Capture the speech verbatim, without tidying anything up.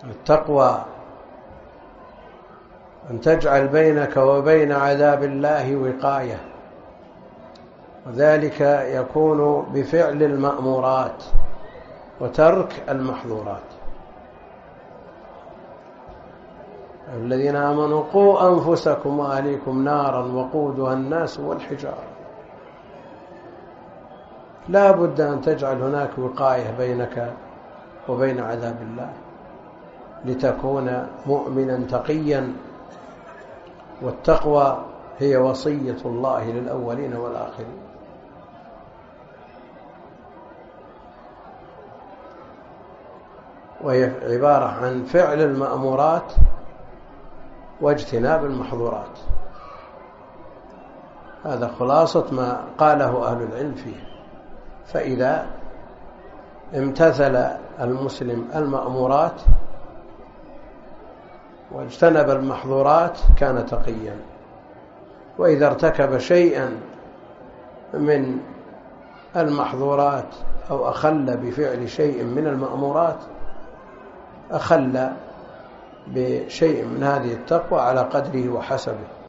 التقوى أن تجعل بينك وبين عذاب الله وقاية، وذلك يكون بفعل المأمورات وترك المحظورات. الذين آمنوا قوا أنفسكم وأهليكم نارا وقودها الناس والحجارة. لا بد أن تجعل هناك وقاية بينك وبين عذاب الله لتكون مؤمنا تقيا. والتقوى هي وصية الله للأولين والآخرين. وهي عبارة عن فعل المأمورات واجتناب المحظورات. هذا خلاصة ما قاله أهل العلم فيه. فإذا امتثل المسلم المأمورات واجتنب المحظورات كان تقيا، وإذا ارتكب شيئا من المحظورات أو أخل بفعل شيء من المأمورات أخل بشيء من هذه التقوى على قدره وحسبه.